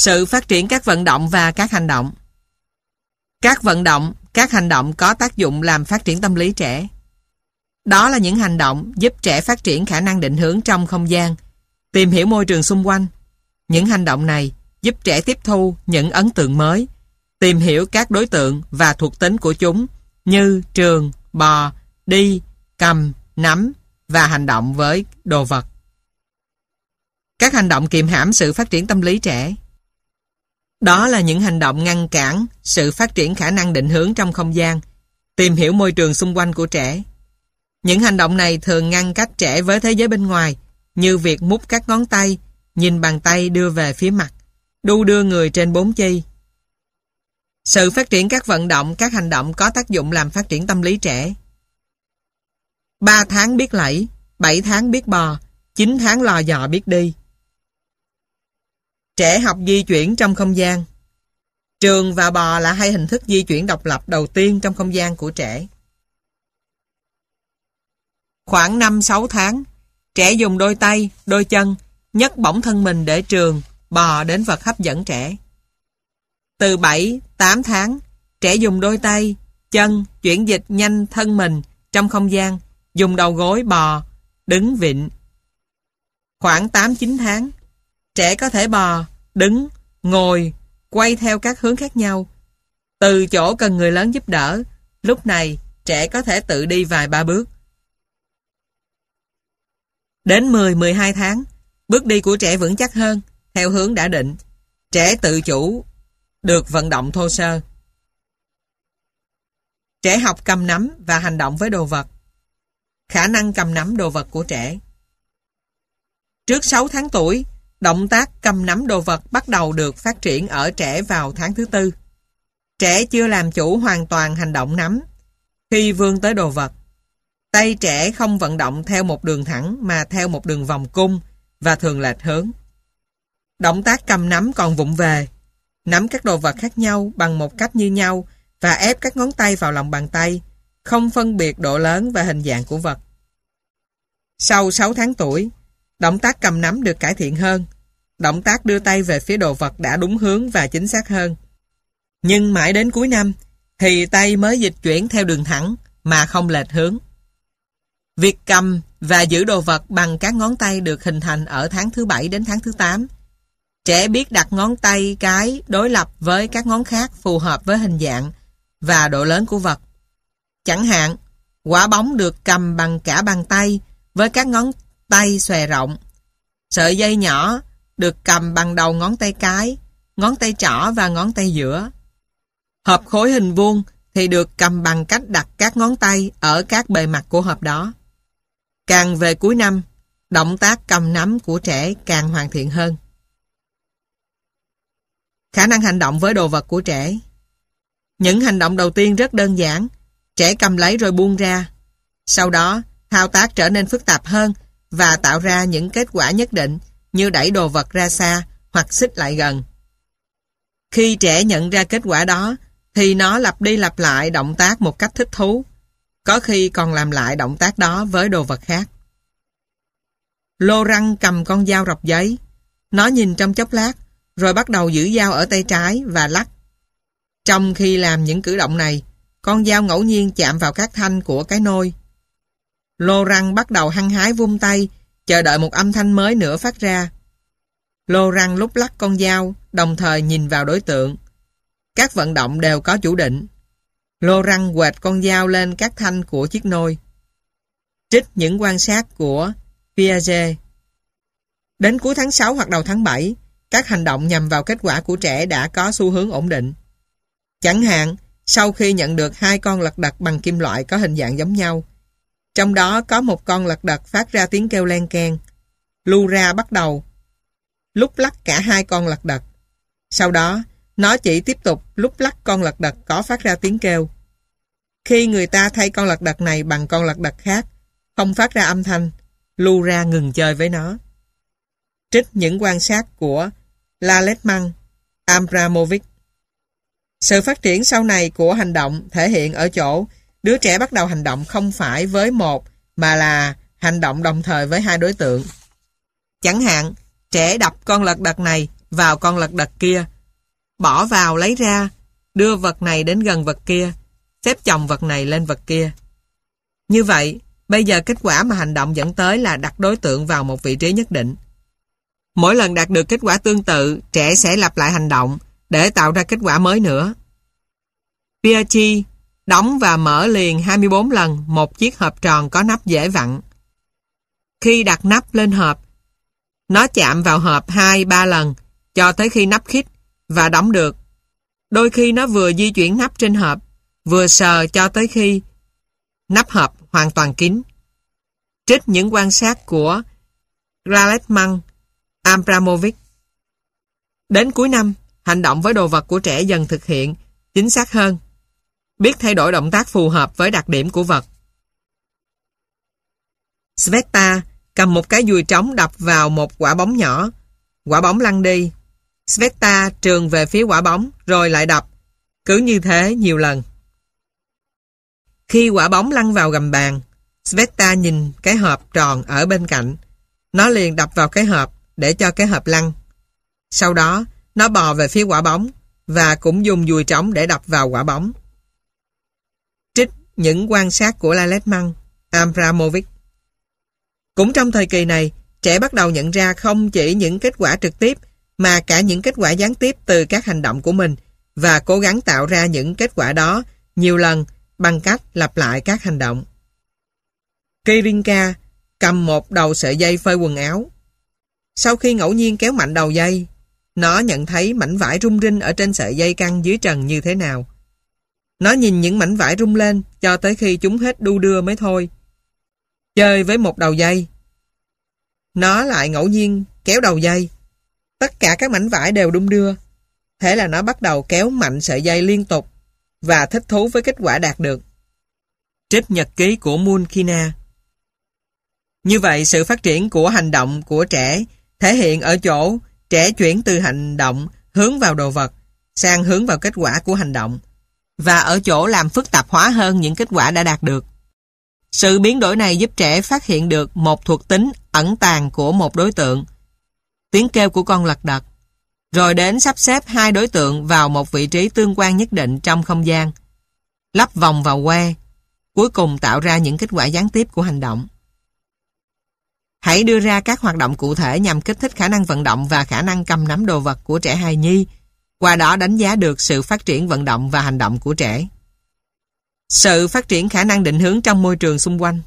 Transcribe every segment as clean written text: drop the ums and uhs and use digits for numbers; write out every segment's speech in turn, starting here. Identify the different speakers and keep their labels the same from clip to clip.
Speaker 1: Sự phát triển các vận động và các hành động. Các vận động, các hành động có tác dụng làm phát triển tâm lý trẻ. Đó là những hành động giúp trẻ phát triển khả năng định hướng trong không gian, tìm hiểu môi trường xung quanh. Những hành động này giúp trẻ tiếp thu những ấn tượng mới, tìm hiểu các đối tượng và thuộc tính của chúng như trường, bò, đi, cầm, nắm và hành động với đồ vật. Các hành động kiềm hãm sự phát triển tâm lý trẻ. Đó là những hành động ngăn cản sự phát triển khả năng định hướng trong không gian, tìm hiểu môi trường xung quanh của trẻ. Những hành động này thường ngăn cách trẻ với thế giới bên ngoài, như việc mút các ngón tay, nhìn bàn tay đưa về phía mặt, đu đưa người trên bốn chi. Sự phát triển các vận động, các hành động có tác dụng làm phát triển tâm lý trẻ. 3 tháng biết lẫy, 7 tháng biết bò, 9 tháng lò dò biết đi. Trẻ học di chuyển trong không gian. Trường và bò là hai hình thức di chuyển độc lập đầu tiên trong không gian của trẻ. Khoảng 5-6 tháng, trẻ dùng đôi tay, đôi chân, nhấc bổng thân mình để trường, bò đến vật hấp dẫn trẻ. Từ 7-8 tháng, trẻ dùng đôi tay, chân, chuyển dịch nhanh thân mình trong không gian, dùng đầu gối bò, đứng vịn. Khoảng 8-9 tháng, trẻ có thể bò, đứng, ngồi, quay theo các hướng khác nhau. Từ chỗ cần người lớn giúp đỡ, lúc này trẻ có thể tự đi vài ba bước. Đến 10-12 tháng, bước đi của trẻ vững chắc hơn, theo hướng đã định. Trẻ tự chủ, được vận động thô sơ. Trẻ học cầm nắm và hành động với đồ vật. Khả năng cầm nắm đồ vật của trẻ. Trước 6 tháng tuổi, động tác cầm nắm đồ vật bắt đầu được phát triển ở trẻ vào tháng thứ 4. Trẻ chưa làm chủ hoàn toàn hành động nắm. Khi vươn tới đồ vật, tay trẻ không vận động theo một đường thẳng mà theo một đường vòng cung và thường lệch hướng. Động tác cầm nắm còn vụng về, nắm các đồ vật khác nhau bằng một cách như nhau và ép các ngón tay vào lòng bàn tay, không phân biệt độ lớn và hình dạng của vật. Sau 6 tháng tuổi, động tác cầm nắm được cải thiện hơn. Động tác đưa tay về phía đồ vật đã đúng hướng và chính xác hơn. Nhưng mãi đến cuối năm, thì tay mới dịch chuyển theo đường thẳng mà không lệch hướng. Việc cầm và giữ đồ vật bằng các ngón tay được hình thành ở tháng thứ 7 đến tháng thứ 8. Trẻ biết đặt ngón tay cái đối lập với các ngón khác phù hợp với hình dạng và độ lớn của vật. Chẳng hạn, quả bóng được cầm bằng cả bàn tay với các ngón tay xòe rộng. Sợi dây nhỏ được cầm bằng đầu ngón tay cái, ngón tay trỏ và ngón tay giữa. Hộp khối hình vuông thì được cầm bằng cách đặt các ngón tay ở các bề mặt của hộp đó. Càng về cuối năm, động tác cầm nắm của trẻ càng hoàn thiện hơn. Khả năng hành động với đồ vật của trẻ. Những hành động đầu tiên rất đơn giản, trẻ cầm lấy rồi buông ra. Sau đó, thao tác trở nên phức tạp hơn và tạo ra những kết quả nhất định như đẩy đồ vật ra xa hoặc xích lại gần. Khi trẻ nhận ra kết quả đó, thì nó lặp đi lặp lại động tác một cách thích thú, có khi còn làm lại động tác đó với đồ vật khác. Lô răng cầm con dao rọc giấy. Nó nhìn trong chốc lát, rồi bắt đầu giữ dao ở tay trái và lắc. Trong khi làm những cử động này, con dao ngẫu nhiên chạm vào các thanh của cái nôi. Lô răng bắt đầu hăng hái vung tay, chờ đợi một âm thanh mới nữa phát ra. Lô răng lúc lắc con dao, đồng thời nhìn vào đối tượng. Các vận động đều có chủ định. Lô răng quệt con dao lên các thanh của chiếc nôi. Trích những quan sát của Piaget. Đến cuối tháng 6 hoặc đầu tháng 7, các hành động nhằm vào kết quả của trẻ đã có xu hướng ổn định. Chẳng hạn, sau khi nhận được 2 con lật đật bằng kim loại có hình dạng giống nhau, trong đó có một con lật đật phát ra tiếng kêu len keng, Lura bắt đầu lúc lắc cả 2 con lật đật. Sau đó, nó chỉ tiếp tục lúc lắc con lật đật có phát ra tiếng kêu. Khi người ta thay con lật đật này bằng con lật đật khác, không phát ra âm thanh, Lura ngừng chơi với nó. Trích những quan sát của Lalesman, Abramovich. Sự phát triển sau này của hành động thể hiện ở chỗ đứa trẻ bắt đầu hành động không phải với một mà là hành động đồng thời với 2 đối tượng. Chẳng hạn, trẻ đập con lật đật này vào con lật đật kia, bỏ vào lấy ra, đưa vật này đến gần vật kia, xếp chồng vật này lên vật kia. Như vậy, bây giờ kết quả mà hành động dẫn tới là đặt đối tượng vào một vị trí nhất định. Mỗi lần đạt được kết quả tương tự, trẻ sẽ lặp lại hành động để tạo ra kết quả mới nữa. Piaget đóng và mở liền 24 lần một chiếc hộp tròn có nắp dễ vặn. Khi đặt nắp lên hộp, nó chạm vào hộp 2-3 lần cho tới khi nắp khít và đóng được. Đôi khi nó vừa di chuyển nắp trên hộp, vừa sờ cho tới khi nắp hộp hoàn toàn kín. Trích những quan sát của Glassman, Abramovich. Đến cuối năm, hành động với đồ vật của trẻ dần thực hiện chính xác hơn, biết thay đổi động tác phù hợp với đặc điểm của vật. Sveta cầm một cái dùi trống đập vào một quả bóng nhỏ. Quả bóng lăn đi. Sveta trườn về phía quả bóng rồi lại đập. Cứ như thế nhiều lần. Khi quả bóng lăn vào gầm bàn, Sveta nhìn cái hộp tròn ở bên cạnh. Nó liền đập vào cái hộp để cho cái hộp lăn. Sau đó, nó bò về phía quả bóng và cũng dùng dùi trống để đập vào quả bóng. Trích những quan sát của Glassman, Abramovich. Cũng trong thời kỳ này, trẻ bắt đầu nhận ra không chỉ những kết quả trực tiếp mà cả những kết quả gián tiếp từ các hành động của mình và cố gắng tạo ra những kết quả đó nhiều lần bằng cách lặp lại các hành động. Kirinka cầm một đầu sợi dây phơi quần áo. Sau khi ngẫu nhiên kéo mạnh đầu dây, nó nhận thấy mảnh vải rung rinh ở trên sợi dây căng dưới trần như thế nào. Nó nhìn những mảnh vải rung lên cho tới khi chúng hết đu đưa mới thôi. Chơi với một đầu dây. Nó lại ngẫu nhiên kéo đầu dây. Tất cả các mảnh vải đều đung đưa. Thế là nó bắt đầu kéo mạnh sợi dây liên tục và thích thú với kết quả đạt được. Trích nhật ký của Mulkina. Như vậy, sự phát triển của hành động của trẻ thể hiện ở chỗ trẻ chuyển từ hành động hướng vào đồ vật sang hướng vào kết quả của hành động và ở chỗ làm phức tạp hóa hơn những kết quả đã đạt được. Sự biến đổi này giúp trẻ phát hiện được một thuộc tính ẩn tàng của một đối tượng, tiếng kêu của con lật đật, rồi đến sắp xếp hai đối tượng vào một vị trí tương quan nhất định trong không gian, lắp vòng vào que, cuối cùng tạo ra những kết quả gián tiếp của hành động. Hãy đưa ra các hoạt động cụ thể nhằm kích thích khả năng vận động và khả năng cầm nắm đồ vật của trẻ hài nhi, qua đó đánh giá được sự phát triển vận động và hành động của trẻ. Sự phát triển khả năng định hướng trong môi trường xung quanh.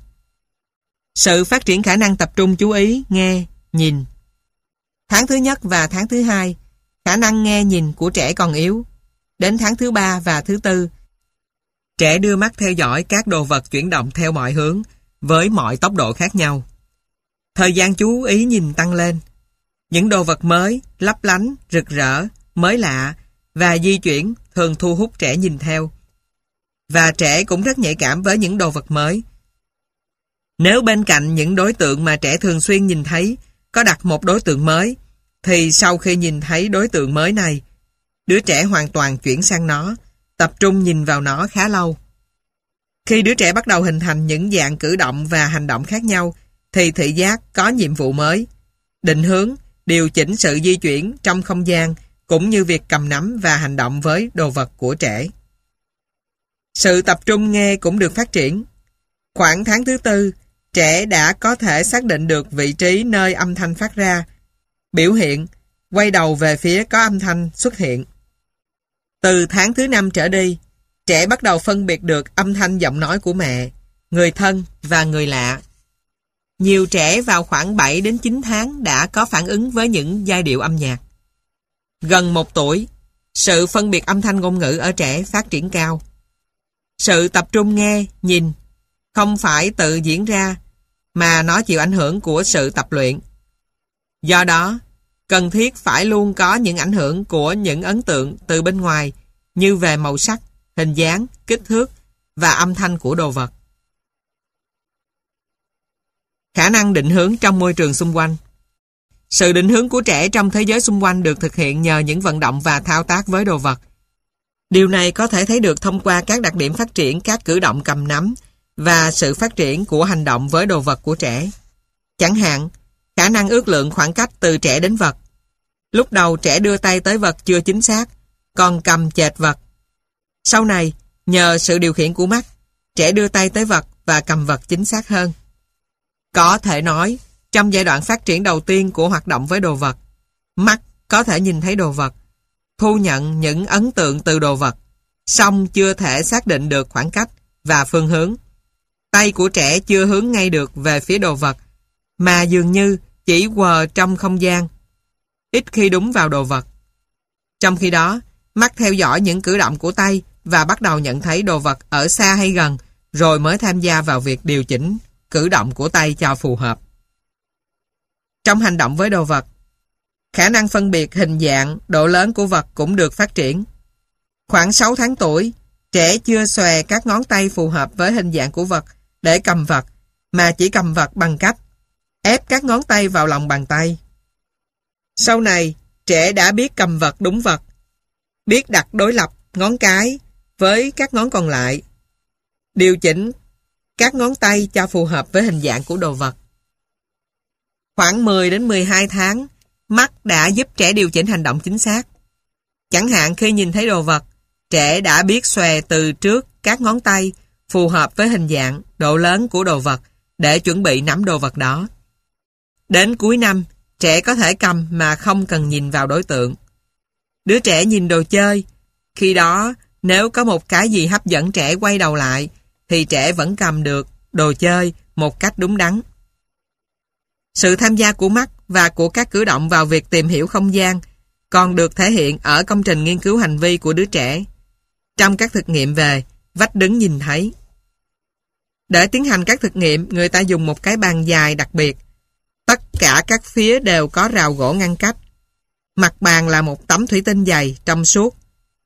Speaker 1: Sự phát triển khả năng tập trung chú ý, nghe, nhìn. Tháng thứ nhất và tháng thứ hai, khả năng nghe nhìn của trẻ còn yếu. Đến tháng thứ ba và thứ tư, trẻ đưa mắt theo dõi các đồ vật chuyển động theo mọi hướng, với mọi tốc độ khác nhau. Thời gian chú ý nhìn tăng lên. Những đồ vật mới, lấp lánh, rực rỡ, mới lạ và di chuyển thường thu hút trẻ nhìn theo. Và trẻ cũng rất nhạy cảm với những đồ vật mới. Nếu bên cạnh những đối tượng mà trẻ thường xuyên nhìn thấy có đặt một đối tượng mới, thì sau khi nhìn thấy đối tượng mới này, đứa trẻ hoàn toàn chuyển sang nó, tập trung nhìn vào nó khá lâu. Khi đứa trẻ bắt đầu hình thành những dạng cử động và hành động khác nhau, thì thị giác có nhiệm vụ mới, định hướng, điều chỉnh sự di chuyển trong không gian, cũng như việc cầm nắm và hành động với đồ vật của trẻ. Sự tập trung nghe cũng được phát triển. Khoảng tháng thứ tư, trẻ đã có thể xác định được vị trí nơi âm thanh phát ra, biểu hiện, quay đầu về phía có âm thanh xuất hiện. Từ tháng thứ năm trở đi, trẻ bắt đầu phân biệt được âm thanh giọng nói của mẹ, người thân và người lạ. Nhiều trẻ vào khoảng 7 đến 9 tháng đã có phản ứng với những giai điệu âm nhạc. Gần 1 tuổi, sự phân biệt âm thanh ngôn ngữ ở trẻ phát triển cao. Sự tập trung nghe, nhìn không phải tự diễn ra mà nó chịu ảnh hưởng của sự tập luyện. Do đó, cần thiết phải luôn có những ảnh hưởng của những ấn tượng từ bên ngoài như về màu sắc, hình dáng, kích thước và âm thanh của đồ vật. Khả năng định hướng trong môi trường xung quanh. Sự định hướng của trẻ trong thế giới xung quanh được thực hiện nhờ những vận động và thao tác với đồ vật. Điều này có thể thấy được thông qua các đặc điểm phát triển các cử động cầm nắm và sự phát triển của hành động với đồ vật của trẻ. Chẳng hạn, khả năng ước lượng khoảng cách từ trẻ đến vật, Lúc đầu trẻ đưa tay tới vật chưa chính xác, còn cầm chệch vật. Sau này, nhờ sự điều khiển của mắt, trẻ đưa tay tới vật và cầm vật chính xác hơn. Có thể nói, trong giai đoạn phát triển đầu tiên của hoạt động với đồ vật, mắt có thể nhìn thấy đồ vật, thu nhận những ấn tượng từ đồ vật, song chưa thể xác định được khoảng cách và phương hướng. Tay của trẻ chưa hướng ngay được về phía đồ vật, mà dường như chỉ quờ trong không gian, ít khi đúng vào đồ vật. Trong khi đó, mắt theo dõi những cử động của tay và bắt đầu nhận thấy đồ vật ở xa hay gần, rồi mới tham gia vào việc điều chỉnh cử động của tay cho phù hợp. Trong hành động với đồ vật, khả năng phân biệt hình dạng, độ lớn của vật cũng được phát triển. Khoảng 6 tháng tuổi, trẻ chưa xòe các ngón tay phù hợp với hình dạng của vật để cầm vật, mà chỉ cầm vật bằng cách ép các ngón tay vào lòng bàn tay. Sau này, trẻ đã biết cầm vật đúng vật, biết đặt đối lập ngón cái với các ngón còn lại, điều chỉnh các ngón tay cho phù hợp với hình dạng của đồ vật. Khoảng 10 đến 12 tháng, mắt đã giúp trẻ điều chỉnh hành động chính xác. Chẳng hạn khi nhìn thấy đồ vật, trẻ đã biết xòe từ trước các ngón tay phù hợp với hình dạng, độ lớn của đồ vật để chuẩn bị nắm đồ vật đó. Đến cuối năm, trẻ có thể cầm mà không cần nhìn vào đối tượng. Đứa trẻ nhìn đồ chơi, khi đó nếu có một cái gì hấp dẫn trẻ quay đầu lại, thì trẻ vẫn cầm được đồ chơi một cách đúng đắn. Sự tham gia của mắt và của các cử động vào việc tìm hiểu không gian còn được thể hiện ở công trình nghiên cứu hành vi của đứa trẻ. Trong các thực nghiệm về vách đứng nhìn thấy. Để tiến hành các thực nghiệm, người ta dùng một cái bàn dài đặc biệt. Tất cả các phía đều có rào gỗ ngăn cách. Mặt bàn là một tấm thủy tinh dày, trong suốt.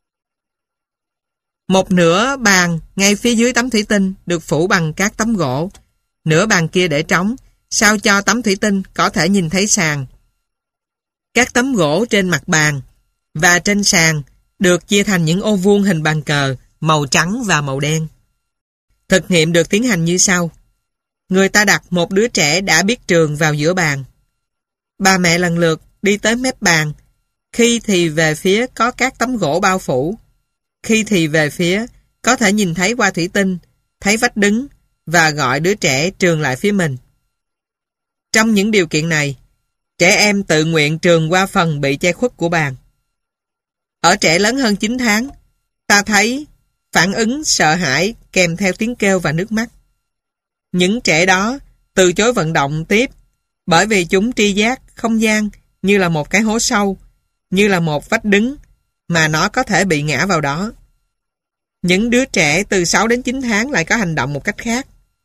Speaker 1: Một nửa bàn ngay phía dưới tấm thủy tinh được phủ bằng các tấm gỗ. Nửa bàn kia để trống, sao cho tấm thủy tinh có thể nhìn thấy sàn. Các tấm gỗ trên mặt bàn và trên sàn được chia thành những ô vuông hình bàn cờ, màu trắng và màu đen. Thực nghiệm được tiến hành như sau. Người ta đặt một đứa trẻ đã biết trường vào giữa bàn. Bà mẹ lần lượt đi tới mép bàn, khi thì về phía có các tấm gỗ bao phủ, khi thì về phía có thể nhìn thấy qua thủy tinh, thấy vách đứng và gọi đứa trẻ trường lại phía mình. Trong những điều kiện này, trẻ em tự nguyện trường qua phần bị che khuất của bàn. Ở trẻ lớn hơn 9 tháng, ta thấy phản ứng sợ hãi kèm theo tiếng kêu và nước mắt. Những trẻ đó từ chối vận động tiếp bởi vì chúng tri giác không gian như là một cái hố sâu, như là một vách đứng mà nó có thể bị ngã vào đó. Những đứa trẻ từ 6 đến 9 tháng lại có hành động một cách khác.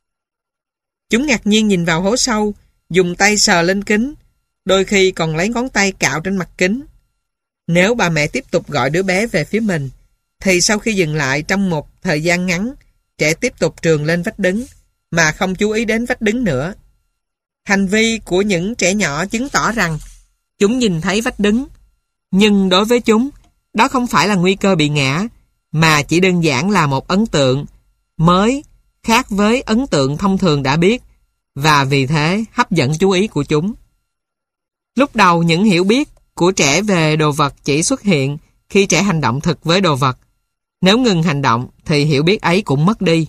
Speaker 1: Chúng ngạc nhiên nhìn vào hố sâu, dùng tay sờ lên kính, đôi khi còn lấy ngón tay cạo trên mặt kính. Nếu bà mẹ tiếp tục gọi đứa bé về phía mình, thì sau khi dừng lại trong một thời gian ngắn, trẻ tiếp tục trường lên vách đứng, mà không chú ý đến vách đứng nữa. Hành vi của những trẻ nhỏ chứng tỏ rằng chúng nhìn thấy vách đứng, nhưng đối với chúng, đó không phải là nguy cơ bị ngã, mà chỉ đơn giản là một ấn tượng mới, khác với ấn tượng thông thường đã biết, và vì thế hấp dẫn chú ý của chúng. Lúc đầu những hiểu biết của trẻ về đồ vật chỉ xuất hiện khi trẻ hành động thực với đồ vật. Nếu ngừng hành động thì hiểu biết ấy cũng mất đi.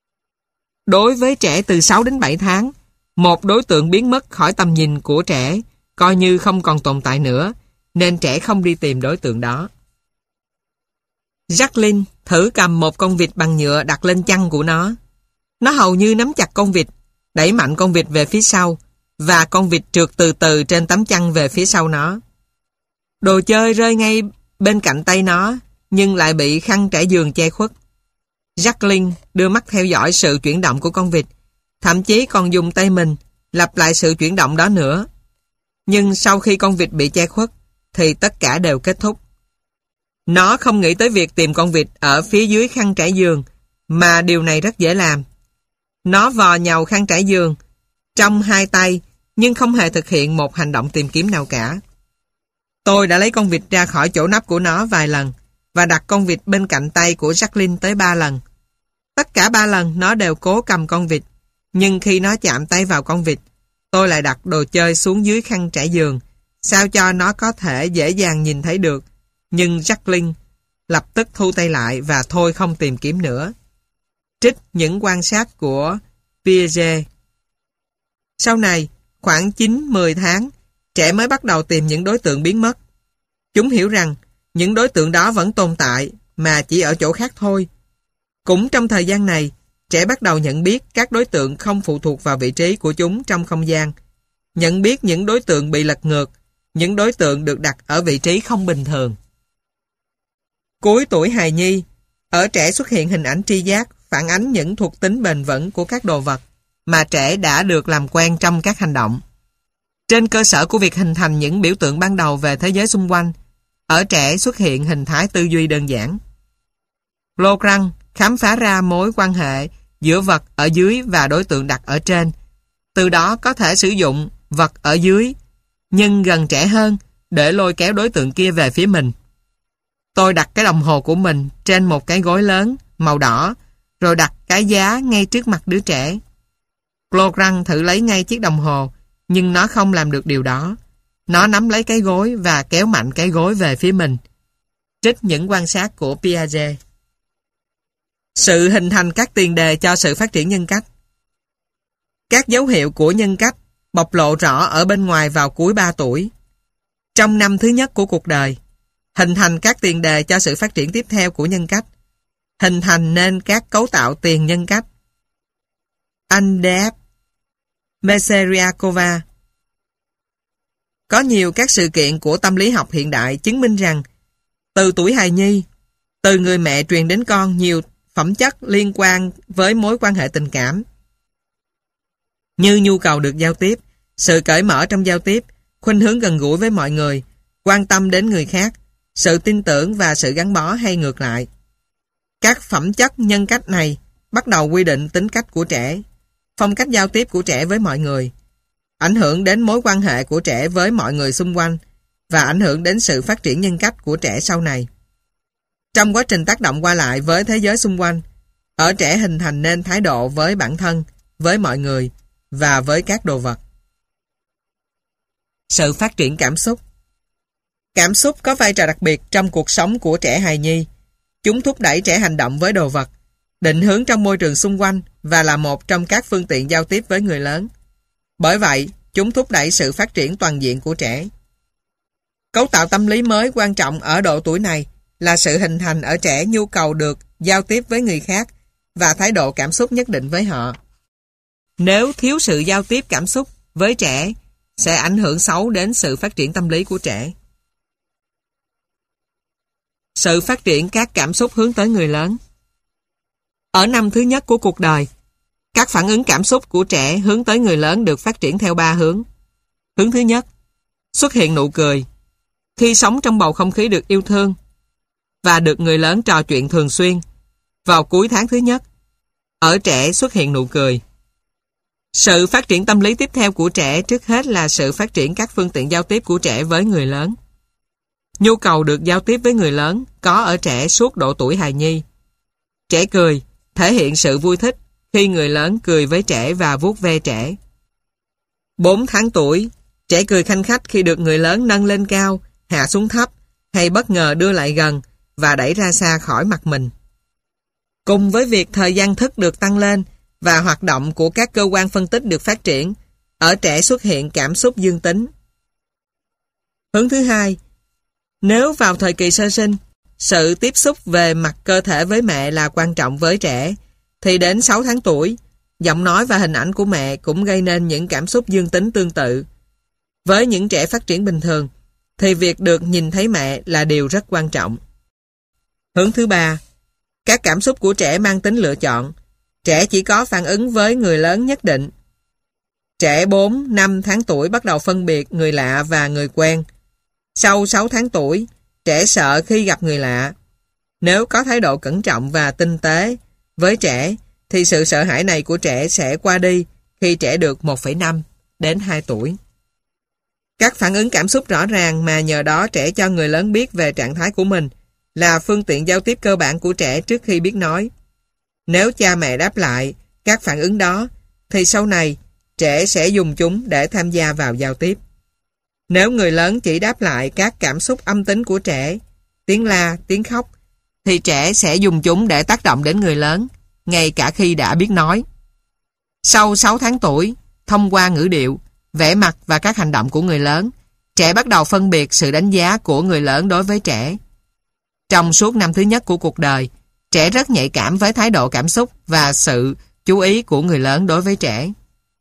Speaker 1: Đối với trẻ từ 6 đến 7 tháng, một đối tượng biến mất khỏi tầm nhìn của trẻ, coi như không còn tồn tại nữa, nên trẻ không đi tìm đối tượng đó. Jacqueline thử cầm một con vịt bằng nhựa đặt lên chăn của nó. Nó hầu như nắm chặt con vịt, đẩy mạnh con vịt về phía sau, và con vịt trượt từ từ trên tấm chăn về phía sau nó. Đồ chơi rơi ngay bên cạnh tay nó, nhưng lại bị khăn trải giường che khuất. Jacqueline đưa mắt theo dõi sự chuyển động của con vịt, thậm chí còn dùng tay mình lặp lại sự chuyển động đó nữa. Nhưng sau khi con vịt bị che khuất, thì tất cả đều kết thúc. Nó không nghĩ tới việc tìm con vịt ở phía dưới khăn trải giường, mà điều này rất dễ làm. Nó vò nhàu khăn trải giường trong hai tay, nhưng không hề thực hiện một hành động tìm kiếm nào cả. Tôi đã lấy con vịt ra khỏi chỗ nắp của nó vài lần, và đặt con vịt bên cạnh tay của Jacqueline tới 3 lần. Tất cả 3 lần nó đều cố cầm con vịt, nhưng khi nó chạm tay vào con vịt, tôi lại đặt đồ chơi xuống dưới khăn trải giường sao cho nó có thể dễ dàng nhìn thấy được. Nhưng Jacqueline lập tức thu tay lại và thôi không tìm kiếm nữa. Trích những quan sát của Piaget. Sau này, khoảng 9-10 tháng, trẻ mới bắt đầu tìm những đối tượng biến mất. Chúng hiểu rằng những đối tượng đó vẫn tồn tại mà chỉ ở chỗ khác thôi. Cũng trong thời gian này, trẻ bắt đầu nhận biết các đối tượng không phụ thuộc vào vị trí của chúng trong không gian, nhận biết những đối tượng bị lật ngược, những đối tượng được đặt ở vị trí không bình thường. Cuối tuổi hài nhi, ở trẻ xuất hiện hình ảnh tri giác phản ánh những thuộc tính bền vững của các đồ vật mà trẻ đã được làm quen trong các hành động. Trên cơ sở của việc hình thành những biểu tượng ban đầu về thế giới xung quanh, ở trẻ xuất hiện hình thái tư duy đơn giản. Lorang khám phá ra mối quan hệ giữa vật ở dưới và đối tượng đặt ở trên. Từ đó có thể sử dụng vật ở dưới, nhưng gần trẻ hơn, để lôi kéo đối tượng kia về phía mình. Tôi đặt cái đồng hồ của mình trên một cái gối lớn, màu đỏ, rồi đặt cái giá ngay trước mặt đứa trẻ. Lorang thử lấy ngay chiếc đồng hồ, nhưng nó không làm được điều đó. Nó nắm lấy cái gối và kéo mạnh cái gối về phía mình. Trích những quan sát của Piaget. Sự hình thành các tiền đề cho sự phát triển nhân cách. Các dấu hiệu của nhân cách bộc lộ rõ ở bên ngoài vào cuối 3 tuổi. Trong năm thứ nhất của cuộc đời, hình thành các tiền đề cho sự phát triển tiếp theo của nhân cách, hình thành nên các cấu tạo tiền nhân cách. Andep Meseriakova. Có nhiều các sự kiện của tâm lý học hiện đại chứng minh rằng từ tuổi hài nhi, từ người mẹ truyền đến con nhiều phẩm chất liên quan với mối quan hệ tình cảm, như nhu cầu được giao tiếp, sự cởi mở trong giao tiếp, khuynh hướng gần gũi với mọi người, quan tâm đến người khác, sự tin tưởng và sự gắn bó hay ngược lại. Các phẩm chất nhân cách này bắt đầu quy định tính cách của trẻ, phong cách giao tiếp của trẻ với mọi người, ảnh hưởng đến mối quan hệ của trẻ với mọi người xung quanh và ảnh hưởng đến sự phát triển nhân cách của trẻ sau này. Trong quá trình tác động qua lại với thế giới xung quanh, ở trẻ hình thành nên thái độ với bản thân, với mọi người và với các đồ vật. Sự phát triển cảm xúc. Cảm xúc có vai trò đặc biệt trong cuộc sống của trẻ hài nhi. Chúng thúc đẩy trẻ hành động với đồ vật, định hướng trong môi trường xung quanh và là một trong các phương tiện giao tiếp với người lớn. Bởi vậy, chúng thúc đẩy sự phát triển toàn diện của trẻ. Cấu tạo tâm lý mới quan trọng ở độ tuổi này là sự hình thành ở trẻ nhu cầu được giao tiếp với người khác và thái độ cảm xúc nhất định với họ. Nếu thiếu sự giao tiếp cảm xúc với trẻ, sẽ ảnh hưởng xấu đến sự phát triển tâm lý của trẻ. Sự phát triển các cảm xúc hướng tới người lớn. Ở năm thứ nhất của cuộc đời, các phản ứng cảm xúc của trẻ hướng tới người lớn được phát triển theo 3 hướng. Hướng thứ nhất, xuất hiện nụ cười. Khi sống trong bầu không khí được yêu thương và được người lớn trò chuyện thường xuyên, vào cuối tháng thứ nhất, ở trẻ xuất hiện nụ cười. Sự phát triển tâm lý tiếp theo của trẻ trước hết là sự phát triển các phương tiện giao tiếp của trẻ với người lớn. Nhu cầu được giao tiếp với người lớn có ở trẻ suốt độ tuổi hài nhi. Trẻ cười, thể hiện sự vui thích khi người lớn cười với trẻ và vuốt ve trẻ. 4 tháng tuổi, trẻ cười khanh khách khi được người lớn nâng lên cao, hạ xuống thấp, hay bất ngờ đưa lại gần và đẩy ra xa khỏi mặt mình. Cùng với việc thời gian thức được tăng lên và hoạt động của các cơ quan phân tích được phát triển, ở trẻ xuất hiện cảm xúc dương tính. Hướng thứ hai, nếu vào thời kỳ sơ sinh, sự tiếp xúc về mặt cơ thể với mẹ là quan trọng với trẻ, thì đến 6 tháng tuổi, giọng nói và hình ảnh của mẹ cũng gây nên những cảm xúc dương tính tương tự. Với những trẻ phát triển bình thường, thì việc được nhìn thấy mẹ là điều rất quan trọng. Hướng thứ ba, các cảm xúc của trẻ mang tính lựa chọn. Trẻ chỉ có phản ứng với người lớn nhất định. Trẻ 4-5 tháng tuổi bắt đầu phân biệt người lạ và người quen. Sau 6 tháng tuổi, trẻ sợ khi gặp người lạ. Nếu có thái độ cẩn trọng và tinh tế với trẻ, thì sự sợ hãi này của trẻ sẽ qua đi khi trẻ được 1,5 đến 2 tuổi. Các phản ứng cảm xúc rõ ràng mà nhờ đó trẻ cho người lớn biết về trạng thái của mình là phương tiện giao tiếp cơ bản của trẻ trước khi biết nói. Nếu cha mẹ đáp lại các phản ứng đó, thì sau này trẻ sẽ dùng chúng để tham gia vào giao tiếp. Nếu người lớn chỉ đáp lại các cảm xúc âm tính của trẻ, tiếng la, tiếng khóc, thì trẻ sẽ dùng chúng để tác động đến người lớn, ngay cả khi đã biết nói. Sau 6 tháng tuổi, thông qua ngữ điệu, vẻ mặt và các hành động của người lớn, trẻ bắt đầu phân biệt sự đánh giá của người lớn đối với trẻ. Trong suốt năm thứ nhất của cuộc đời, trẻ rất nhạy cảm với thái độ cảm xúc và sự chú ý của người lớn đối với trẻ.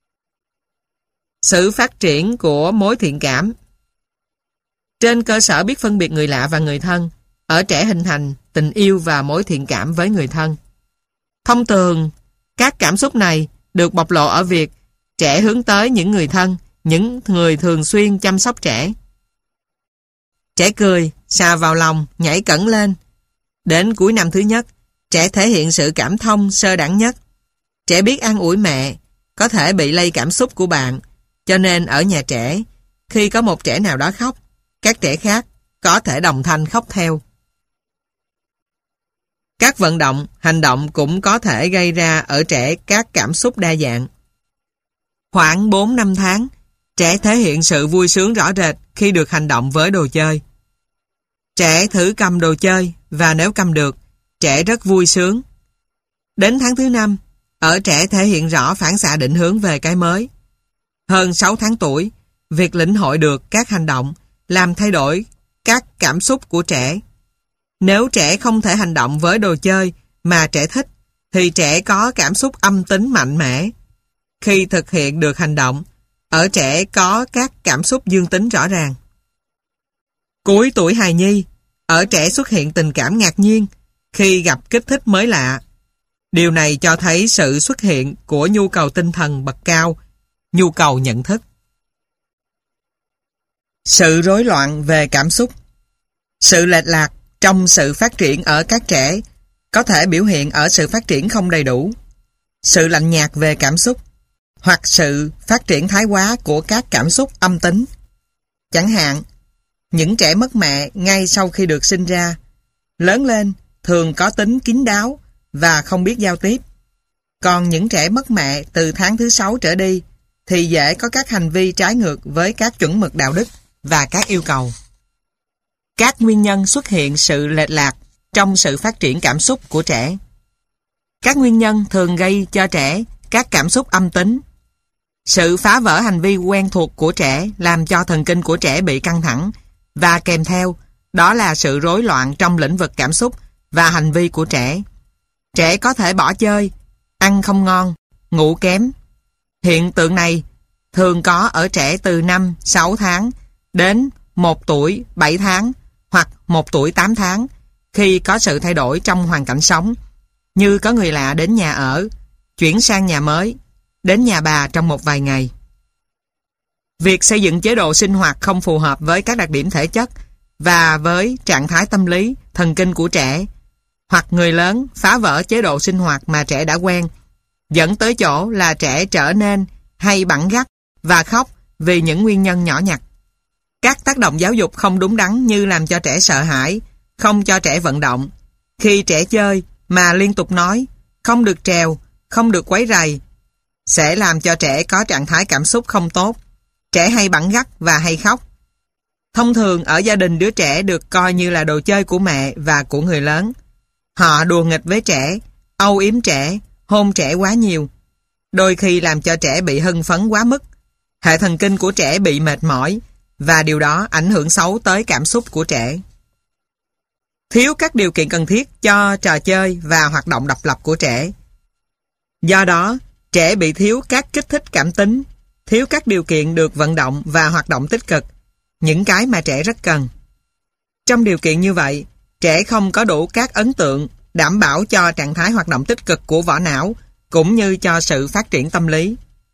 Speaker 1: Sự phát triển của mối thiện cảm. Trên cơ sở biết phân biệt người lạ và người thân, ở trẻ hình thành tình yêu và mối thiện cảm với người thân. Thông thường, các cảm xúc này được bộc lộ ở việc trẻ hướng tới những người thân, những người thường xuyên chăm sóc trẻ. Trẻ cười, xà vào lòng, nhảy cẫng lên. Đến cuối năm thứ nhất, trẻ thể hiện sự cảm thông sơ đẳng nhất. Trẻ biết an ủi mẹ, có thể bị lây cảm xúc của bạn, cho nên ở nhà trẻ, khi có một trẻ nào đó khóc, các trẻ khác có thể đồng thanh khóc theo. Các vận động, hành động cũng có thể gây ra ở trẻ các cảm xúc đa dạng. Khoảng 4 năm tháng, trẻ thể hiện sự vui sướng rõ rệt khi được hành động với đồ chơi. Trẻ thử cầm đồ chơi và nếu cầm được, trẻ rất vui sướng. Đến tháng thứ 5, ở trẻ thể hiện rõ phản xạ định hướng về cái mới. Hơn 6 tháng tuổi, việc lĩnh hội được các hành động làm thay đổi các cảm xúc của trẻ. Nếu trẻ không thể hành động với đồ chơi mà trẻ thích, thì trẻ có cảm xúc âm tính mạnh mẽ. Khi thực hiện được hành động, ở trẻ có các cảm xúc dương tính rõ ràng. Cuối tuổi hài nhi, ở trẻ xuất hiện tình cảm ngạc nhiên khi gặp kích thích mới lạ. Điều này cho thấy sự xuất hiện của nhu cầu tinh thần bậc cao, nhu cầu nhận thức. Sự rối loạn về cảm xúc. Sự lệch lạc trong sự phát triển ở các trẻ có thể biểu hiện ở sự phát triển không đầy đủ, sự lạnh nhạt về cảm xúc, hoặc sự phát triển thái quá của các cảm xúc âm tính. Chẳng hạn, những trẻ mất mẹ ngay sau khi được sinh ra, lớn lên thường có tính kín đáo và không biết giao tiếp. Còn những trẻ mất mẹ từ tháng thứ 6 trở đi thì dễ có các hành vi trái ngược với các chuẩn mực đạo đức và các yêu cầu. Các nguyên nhân xuất hiện sự lệch lạc trong sự phát triển cảm xúc của trẻ. Các nguyên nhân thường gây cho trẻ các cảm xúc âm tính. Sự phá vỡ hành vi quen thuộc của trẻ làm cho thần kinh của trẻ bị căng thẳng và kèm theo đó là sự rối loạn trong lĩnh vực cảm xúc và hành vi của trẻ. Trẻ có thể bỏ chơi, ăn không ngon, ngủ kém. Hiện tượng này thường có ở trẻ từ 5-6 tháng đến 1 tuổi 7 tháng hoặc 1 tuổi 8 tháng khi có sự thay đổi trong hoàn cảnh sống, như có người lạ đến nhà ở, chuyển sang nhà mới, đến nhà bà trong một vài ngày. Việc xây dựng chế độ sinh hoạt không phù hợp với các đặc điểm thể chất và với trạng thái tâm lý, thần kinh của trẻ, hoặc người lớn phá vỡ chế độ sinh hoạt mà trẻ đã quen, dẫn tới chỗ là trẻ trở nên hay bẵng gắt và khóc vì những nguyên nhân nhỏ nhặt. Các tác động giáo dục không đúng đắn như làm cho trẻ sợ hãi, không cho trẻ vận động. Khi trẻ chơi mà liên tục nói, không được trèo, không được quấy rầy, sẽ làm cho trẻ có trạng thái cảm xúc không tốt. Trẻ hay bẵng gắt và hay khóc. Thông thường ở gia đình đứa trẻ được coi như là đồ chơi của mẹ và của người lớn. Họ đùa nghịch với trẻ, âu yếm trẻ, hôn trẻ quá nhiều. Đôi khi làm cho trẻ bị hưng phấn quá mức. Hệ thần kinh của trẻ bị mệt mỏi và điều đó ảnh hưởng xấu tới cảm xúc của trẻ. Thiếu các điều kiện cần thiết cho trò chơi và hoạt động độc lập của trẻ. Do đó, trẻ bị thiếu các kích thích cảm tính, thiếu các điều kiện được vận động và hoạt động tích cực, những cái mà trẻ rất cần. Trong điều kiện như vậy, trẻ không có đủ các ấn tượng đảm bảo cho trạng thái hoạt động tích cực của vỏ não cũng như cho sự phát triển tâm lý.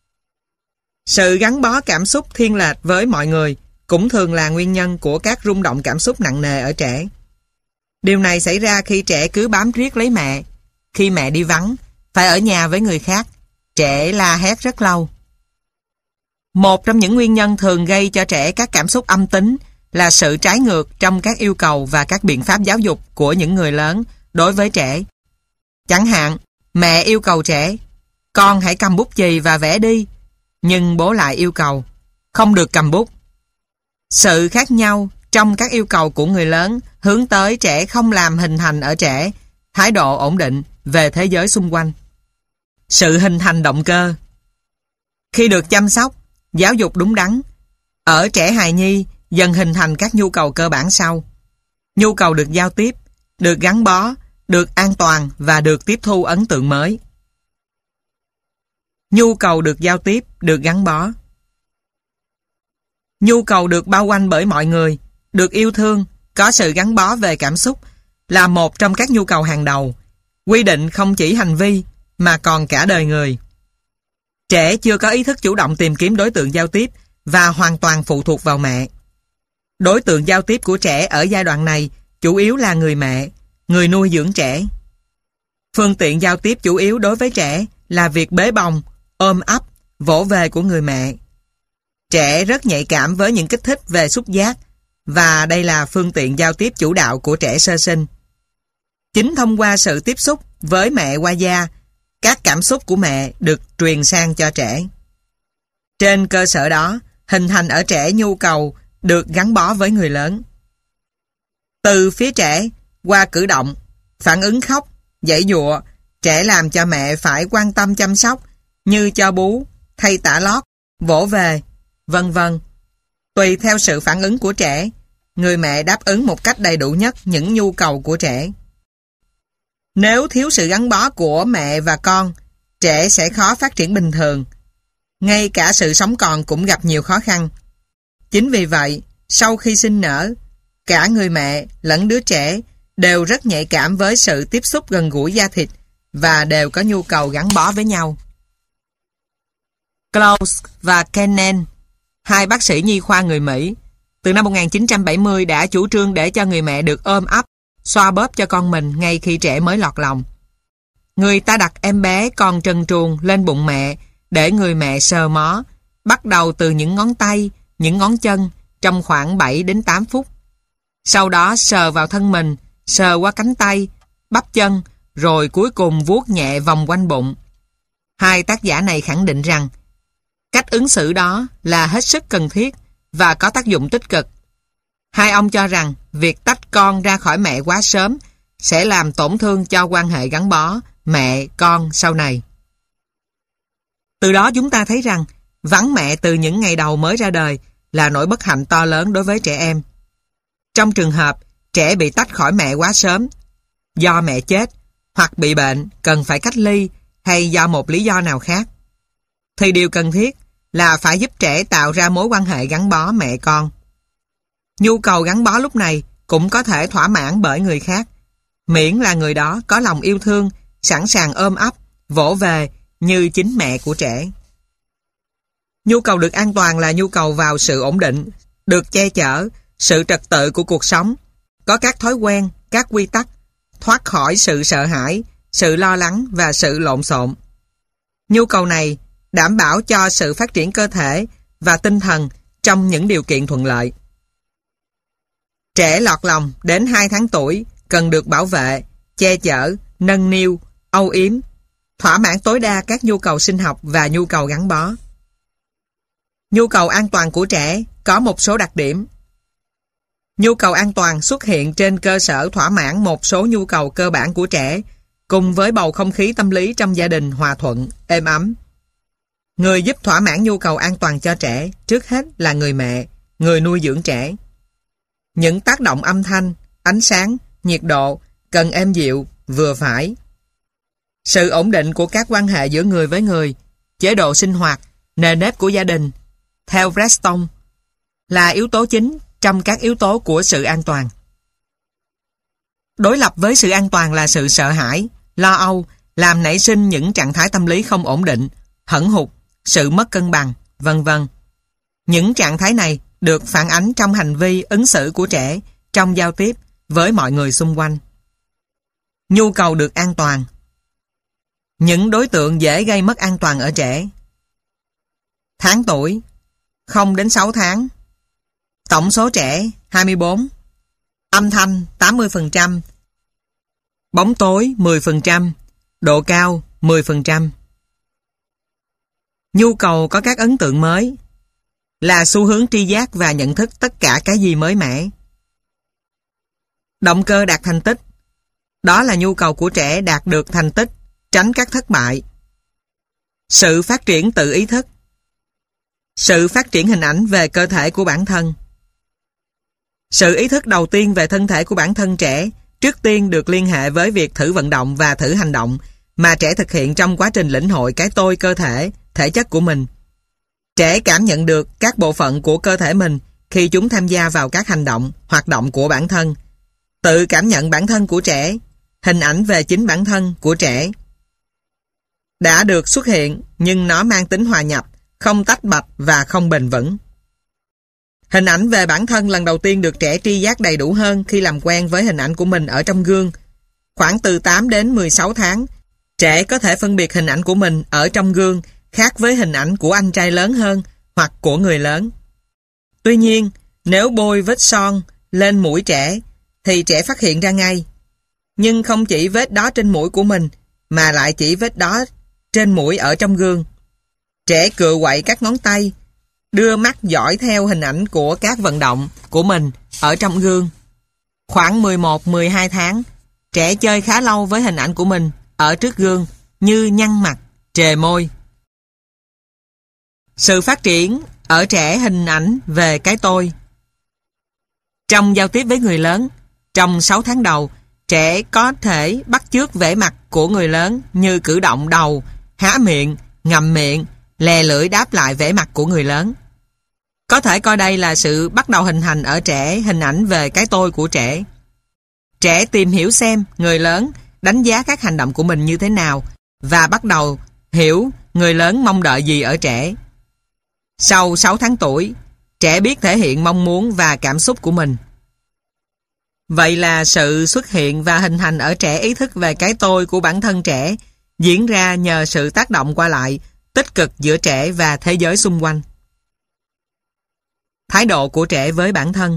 Speaker 1: Sự gắn bó cảm xúc thiên lệch với mọi người cũng thường là nguyên nhân của các rung động cảm xúc nặng nề ở trẻ. Điều này xảy ra khi trẻ cứ bám riết lấy mẹ. Khi mẹ đi vắng, phải ở nhà với người khác, trẻ la hét rất lâu. Một trong những nguyên nhân thường gây cho trẻ các cảm xúc âm tính là sự trái ngược trong các yêu cầu và các biện pháp giáo dục của những người lớn đối với trẻ. Chẳng hạn, mẹ yêu cầu trẻ, con hãy cầm bút chì và vẽ đi, nhưng bố lại yêu cầu, không được cầm bút. Sự khác nhau trong các yêu cầu của người lớn hướng tới trẻ không làm hình thành ở trẻ thái độ ổn định về thế giới xung quanh. Sự hình thành động cơ. Khi được chăm sóc, giáo dục đúng đắn, ở trẻ hài nhi dần hình thành các nhu cầu cơ bản sau. Nhu cầu được giao tiếp, được gắn bó, được an toàn và được tiếp thu ấn tượng mới. Nhu cầu được giao tiếp, được gắn bó. Nhu cầu được bao quanh bởi mọi người, được yêu thương, có sự gắn bó về cảm xúc là một trong các nhu cầu hàng đầu, quy định không chỉ hành vi mà còn cả đời người. Trẻ chưa có ý thức chủ động tìm kiếm đối tượng giao tiếp và hoàn toàn phụ thuộc vào mẹ. Đối tượng giao tiếp của trẻ ở giai đoạn này chủ yếu là người mẹ, người nuôi dưỡng trẻ. Phương tiện giao tiếp chủ yếu đối với trẻ là việc bế bồng, ôm ấp, vỗ về của người mẹ. Trẻ rất nhạy cảm với những kích thích về xúc giác và đây là phương tiện giao tiếp chủ đạo của trẻ sơ sinh. Chính thông qua sự tiếp xúc với mẹ qua da, các cảm xúc của mẹ được truyền sang cho trẻ. Trên cơ sở đó, hình thành ở trẻ nhu cầu được gắn bó với người lớn. Từ phía trẻ, qua cử động, phản ứng khóc, giãy giụa, trẻ làm cho mẹ phải quan tâm chăm sóc như cho bú, thay tã lót, vỗ về, vân vân. Tùy theo sự phản ứng của trẻ, người mẹ đáp ứng một cách đầy đủ nhất những nhu cầu của trẻ. Nếu thiếu sự gắn bó của mẹ và con, trẻ sẽ khó phát triển bình thường. Ngay cả sự sống còn cũng gặp nhiều khó khăn. Chính vì vậy, sau khi sinh nở, cả người mẹ lẫn đứa trẻ đều rất nhạy cảm với sự tiếp xúc gần gũi da thịt và đều có nhu cầu gắn bó với nhau. Close và Kennan, hai bác sĩ nhi khoa người Mỹ, từ năm 1970 đã chủ trương để cho người mẹ được ôm ấp, xoa bóp cho con mình ngay khi trẻ mới lọt lòng. Người ta đặt em bé còn trần truồng lên bụng mẹ để người mẹ sờ mó, bắt đầu từ những ngón tay, những ngón chân trong khoảng 7 đến 8 phút. Sau đó sờ vào thân mình, sờ qua cánh tay, bắp chân, rồi cuối cùng vuốt nhẹ vòng quanh bụng. Hai tác giả này khẳng định rằng cách ứng xử đó là hết sức cần thiết và có tác dụng tích cực. Hai ông cho rằng việc tách con ra khỏi mẹ quá sớm sẽ làm tổn thương cho quan hệ gắn bó mẹ-con sau này. Từ đó chúng ta thấy rằng vắng mẹ từ những ngày đầu mới ra đời là nỗi bất hạnh to lớn đối với trẻ em. Trong trường hợp trẻ bị tách khỏi mẹ quá sớm, do mẹ chết hoặc bị bệnh cần phải cách ly hay do một lý do nào khác, thì điều cần thiết là phải giúp trẻ tạo ra mối quan hệ gắn bó mẹ-con. Nhu cầu gắn bó lúc này cũng có thể thỏa mãn bởi người khác, miễn là người đó có lòng yêu thương, sẵn sàng ôm ấp, vỗ về như chính mẹ của trẻ. Nhu cầu được an toàn là nhu cầu vào sự ổn định, được che chở, sự trật tự của cuộc sống, có các thói quen, các quy tắc, thoát khỏi sự sợ hãi, sự lo lắng và sự lộn xộn. Nhu cầu này đảm bảo cho sự phát triển cơ thể và tinh thần trong những điều kiện thuận lợi. Trẻ lọt lòng đến 2 tháng tuổi cần được bảo vệ, che chở, nâng niu, âu yếm, thỏa mãn tối đa các nhu cầu sinh học và nhu cầu gắn bó. Nhu cầu an toàn của trẻ có một số đặc điểm. Nhu cầu an toàn xuất hiện trên cơ sở thỏa mãn một số nhu cầu cơ bản của trẻ, cùng với bầu không khí tâm lý trong gia đình hòa thuận, êm ấm. Người giúp thỏa mãn nhu cầu an toàn cho trẻ trước hết là người mẹ, người nuôi dưỡng trẻ. Những tác động âm thanh, ánh sáng, nhiệt độ cần êm dịu, vừa phải. Sự ổn định của các quan hệ giữa người với người, chế độ sinh hoạt, nề nếp của gia đình, theo Redstone, là yếu tố chính trong các yếu tố của sự an toàn. Đối lập với sự an toàn là sự sợ hãi, lo âu, làm nảy sinh những trạng thái tâm lý không ổn định, hẫng hụt, sự mất cân bằng, vân vân. Những trạng thái này được phản ánh trong hành vi ứng xử của trẻ trong giao tiếp với mọi người xung quanh. Nhu cầu được an toàn. Những đối tượng dễ gây mất an toàn ở trẻ: tháng tuổi 0 đến 6 tháng, tổng số trẻ 24, âm thanh 80%, bóng tối 10%, độ cao 10%. Nhu cầu có các ấn tượng mới. là xu hướng tri giác và nhận thức tất cả cái gì mới mẻ. Động cơ đạt thành tích, đó là nhu cầu của trẻ đạt được thành tích, tránh các thất bại. Sự phát triển tự ý thức, sự phát triển hình ảnh về cơ thể của bản thân. Sự ý thức đầu tiên về thân thể của bản thân trẻ trước tiên được liên hệ với việc thử vận động và thử hành động mà trẻ thực hiện trong quá trình lĩnh hội cái tôi cơ thể, thể chất của mình. Trẻ cảm nhận được các bộ phận của cơ thể mình khi chúng tham gia vào các hành động, hoạt động của bản thân. Tự cảm nhận bản thân của trẻ, hình ảnh về chính bản thân của trẻ đã được xuất hiện, nhưng nó mang tính hòa nhập, không tách bạch và không bền vững. Hình ảnh về bản thân lần đầu tiên được trẻ tri giác đầy đủ hơn khi làm quen với hình ảnh của mình ở trong gương. Khoảng từ 8 đến 16 tháng, trẻ có thể phân biệt hình ảnh của mình ở trong gương khác với hình ảnh của anh trai lớn hơn hoặc của người lớn. Tuy nhiên, nếu bôi vết son lên mũi trẻ, thì trẻ phát hiện ra ngay. Nhưng không chỉ vết đó trên mũi của mình, mà lại chỉ vết đó trên mũi ở trong gương. Trẻ cựa quậy các ngón tay, đưa mắt dõi theo hình ảnh của các vận động của mình ở trong gương. Khoảng 11-12 tháng, trẻ chơi khá lâu với hình ảnh của mình ở trước gương, như nhăn mặt, trề môi. Sự phát triển ở trẻ hình ảnh về cái tôi. Trong giao tiếp với người lớn, trong 6 tháng đầu, trẻ có thể bắt chước vẻ mặt của người lớn như cử động đầu, há miệng, ngậm miệng, lè lưỡi đáp lại vẻ mặt của người lớn. Có thể coi đây là sự bắt đầu hình thành ở trẻ hình ảnh về cái tôi của trẻ. Trẻ tìm hiểu xem người lớn đánh giá các hành động của mình như thế nào và bắt đầu hiểu người lớn mong đợi gì ở trẻ. Sau 6 tháng tuổi, trẻ biết thể hiện mong muốn và cảm xúc của mình. Vậy là sự xuất hiện và hình thành ở trẻ ý thức về cái tôi của bản thân trẻ diễn ra nhờ sự tác động qua lại tích cực giữa trẻ và thế giới xung quanh. Thái độ của trẻ với bản thân.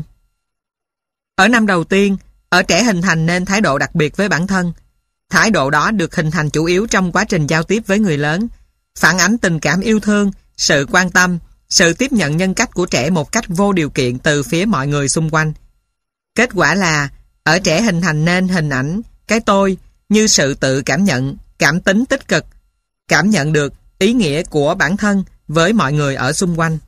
Speaker 1: Ở năm đầu tiên, ở trẻ hình thành nên thái độ đặc biệt với bản thân. Thái độ đó được hình thành chủ yếu trong quá trình giao tiếp với người lớn, phản ánh tình cảm yêu thương, sự quan tâm, sự tiếp nhận nhân cách của trẻ một cách vô điều kiện từ phía mọi người xung quanh. Kết quả là, ở trẻ hình thành nên hình ảnh, cái tôi, như sự tự cảm nhận, cảm tính tích cực, cảm nhận được ý nghĩa của bản thân với mọi người ở xung quanh.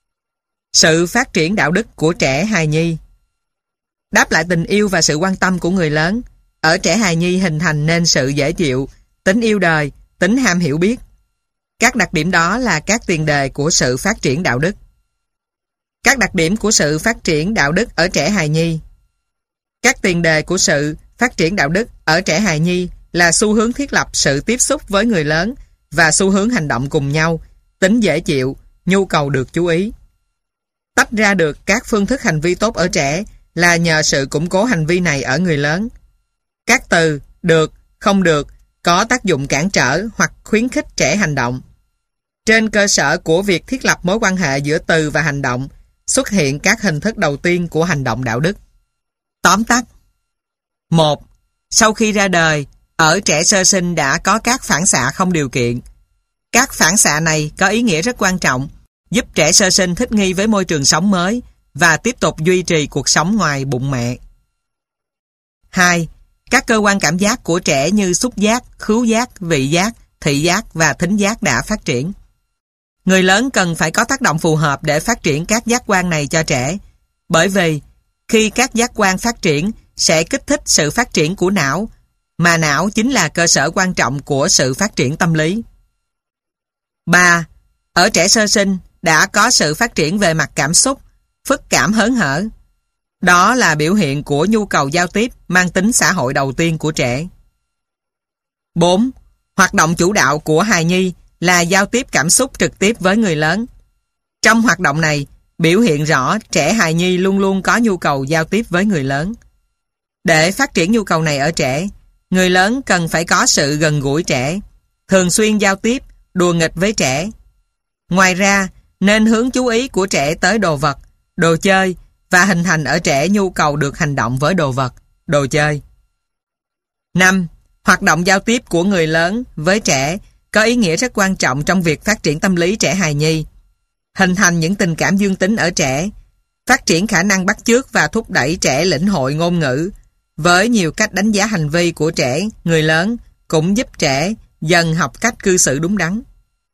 Speaker 1: Sự phát triển đạo đức của trẻ hài nhi. Đáp lại tình yêu và sự quan tâm của người lớn, ở trẻ hài nhi hình thành nên sự dễ chịu, tính yêu đời, tính ham hiểu biết. Các đặc điểm đó là các tiền đề của sự phát triển đạo đức. Các đặc điểm của sự phát triển đạo đức ở trẻ hài nhi. Các tiền đề của sự phát triển đạo đức ở trẻ hài nhi là xu hướng thiết lập sự tiếp xúc với người lớn và xu hướng hành động cùng nhau, tính dễ chịu, nhu cầu được chú ý. Tách ra được các phương thức hành vi tốt ở trẻ là nhờ sự củng cố hành vi này ở người lớn. Các từ được, không được có tác dụng cản trở hoặc khuyến khích trẻ hành động. Trên cơ sở của việc thiết lập mối quan hệ giữa từ và hành động, xuất hiện các hình thức đầu tiên của hành động đạo đức. Tóm tắt. 1. Sau khi ra đời, ở trẻ sơ sinh đã có các phản xạ không điều kiện. Các phản xạ này có ý nghĩa rất quan trọng, giúp trẻ sơ sinh thích nghi với môi trường sống mới và tiếp tục duy trì cuộc sống ngoài bụng mẹ. 2. Các cơ quan cảm giác của trẻ như xúc giác, khứu giác, vị giác, thị giác và thính giác đã phát triển. Người lớn cần phải có tác động phù hợp để phát triển các giác quan này cho trẻ, bởi vì khi các giác quan phát triển sẽ kích thích sự phát triển của não, mà não chính là cơ sở quan trọng của sự phát triển tâm lý. 3. Ở trẻ sơ sinh đã có sự phát triển về mặt cảm xúc, phức cảm hớn hở. Đó là biểu hiện của nhu cầu giao tiếp mang tính xã hội đầu tiên của trẻ. 4. Hoạt động chủ đạo của hài nhi là giao tiếp cảm xúc trực tiếp với người lớn. Trong hoạt động này, biểu hiện rõ trẻ hài nhi luôn luôn có nhu cầu giao tiếp với người lớn. Để phát triển nhu cầu này ở trẻ, người lớn cần phải có sự gần gũi trẻ, thường xuyên giao tiếp, đùa nghịch với trẻ. Ngoài ra, nên hướng chú ý của trẻ tới đồ vật, đồ chơi và hình thành ở trẻ nhu cầu được hành động với đồ vật, đồ chơi. 5. Hoạt động giao tiếp của người lớn với trẻ có ý nghĩa rất quan trọng trong việc phát triển tâm lý trẻ hài nhi. hình thành những tình cảm dương tính ở trẻ, phát triển khả năng bắt chước và thúc đẩy trẻ lĩnh hội ngôn ngữ. Với nhiều cách đánh giá hành vi của trẻ, người lớn cũng giúp trẻ dần học cách cư xử đúng đắn.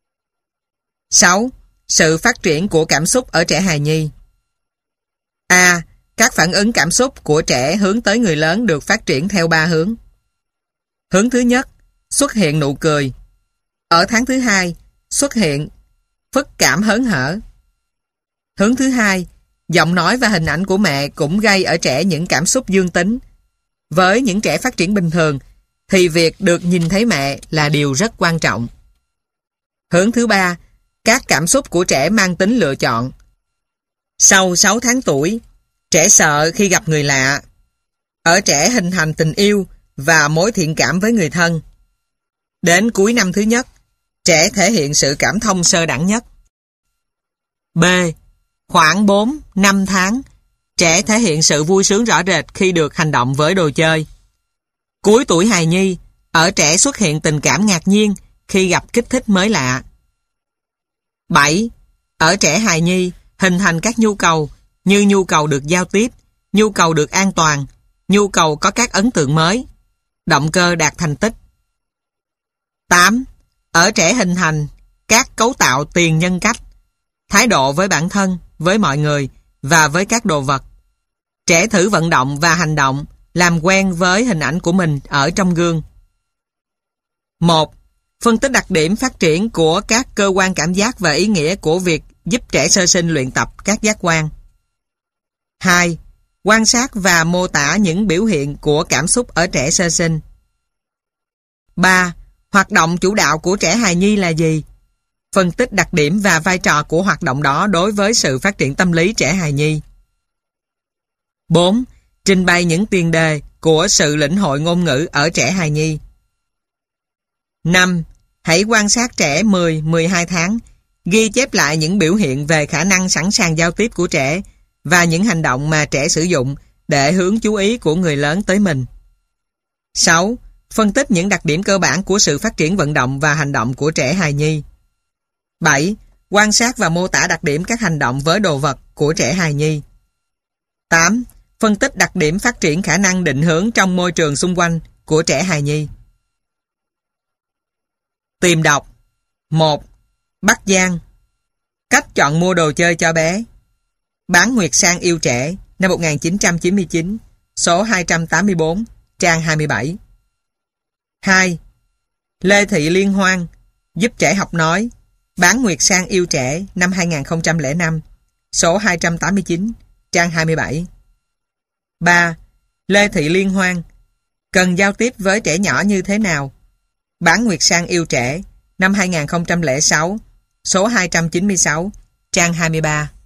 Speaker 1: 6. Sự phát triển của cảm xúc ở trẻ hài nhi. A. Các phản ứng cảm xúc của trẻ hướng tới người lớn được phát triển theo 3 hướng. Hướng thứ nhất, xuất hiện nụ cười. Ở tháng thứ 2, xuất hiện phức cảm hớn hở. Hướng thứ hai, giọng nói và hình ảnh của mẹ cũng gây ở trẻ những cảm xúc dương tính. Với những trẻ phát triển bình thường, thì việc được nhìn thấy mẹ là điều rất quan trọng. Hướng thứ ba, các cảm xúc của trẻ mang tính lựa chọn. Sau 6 tháng tuổi, trẻ sợ khi gặp người lạ. Ở trẻ hình thành tình yêu và mối thiện cảm với người thân. Đến cuối năm thứ nhất, trẻ thể hiện sự cảm thông sơ đẳng nhất. B. Khoảng 4-5 tháng, trẻ thể hiện sự vui sướng rõ rệt khi được hành động với đồ chơi. Cuối tuổi hài nhi, ở trẻ xuất hiện tình cảm ngạc nhiên khi gặp kích thích mới lạ. 7. Ở trẻ hài nhi, hình thành các nhu cầu như nhu cầu được giao tiếp, nhu cầu được an toàn, nhu cầu có các ấn tượng mới, động cơ đạt thành tích. 8. Ở trẻ hình thành các cấu tạo tiền nhân cách, thái độ với bản thân, với mọi người và với các đồ vật. Trẻ thử vận động và hành động, làm quen với hình ảnh của mình ở trong gương. 1. Phân tích đặc điểm phát triển của các cơ quan cảm giác và ý nghĩa của việc giúp trẻ sơ sinh luyện tập các giác quan. 2. Quan sát và mô tả những biểu hiện của cảm xúc ở trẻ sơ sinh. 3. Hoạt động chủ đạo của trẻ hài nhi là gì? Phân tích đặc điểm và vai trò của hoạt động đó đối với sự phát triển tâm lý trẻ hài nhi. 4. Trình bày những tiền đề của sự lĩnh hội ngôn ngữ ở trẻ hài nhi. 5. Hãy quan sát trẻ 10-12 tháng, ghi chép lại những biểu hiện về khả năng sẵn sàng giao tiếp của trẻ và những hành động mà trẻ sử dụng để hướng chú ý của người lớn tới mình. 6. Phân tích những đặc điểm cơ bản của sự phát triển vận động và hành động của trẻ hài nhi. 7. Quan sát và mô tả đặc điểm các hành động với đồ vật của trẻ hài nhi. 8. Phân tích đặc điểm phát triển khả năng định hướng trong môi trường xung quanh của trẻ hài nhi. Tìm đọc. 1. Bắc Giang. Cách chọn mua đồ chơi cho bé. Bán Nguyệt Sang yêu trẻ, năm 1999, số 284, trang 27. 2. Lê Thị Liên Hoan, giúp trẻ học nói. Bán Nguyệt Sang yêu trẻ, năm 2005, số 289, trang 27. 3. Lê Thị Liên Hoan, cần giao tiếp với trẻ nhỏ như thế nào? Bán Nguyệt Sang yêu trẻ, năm 2006, số 296, trang 23.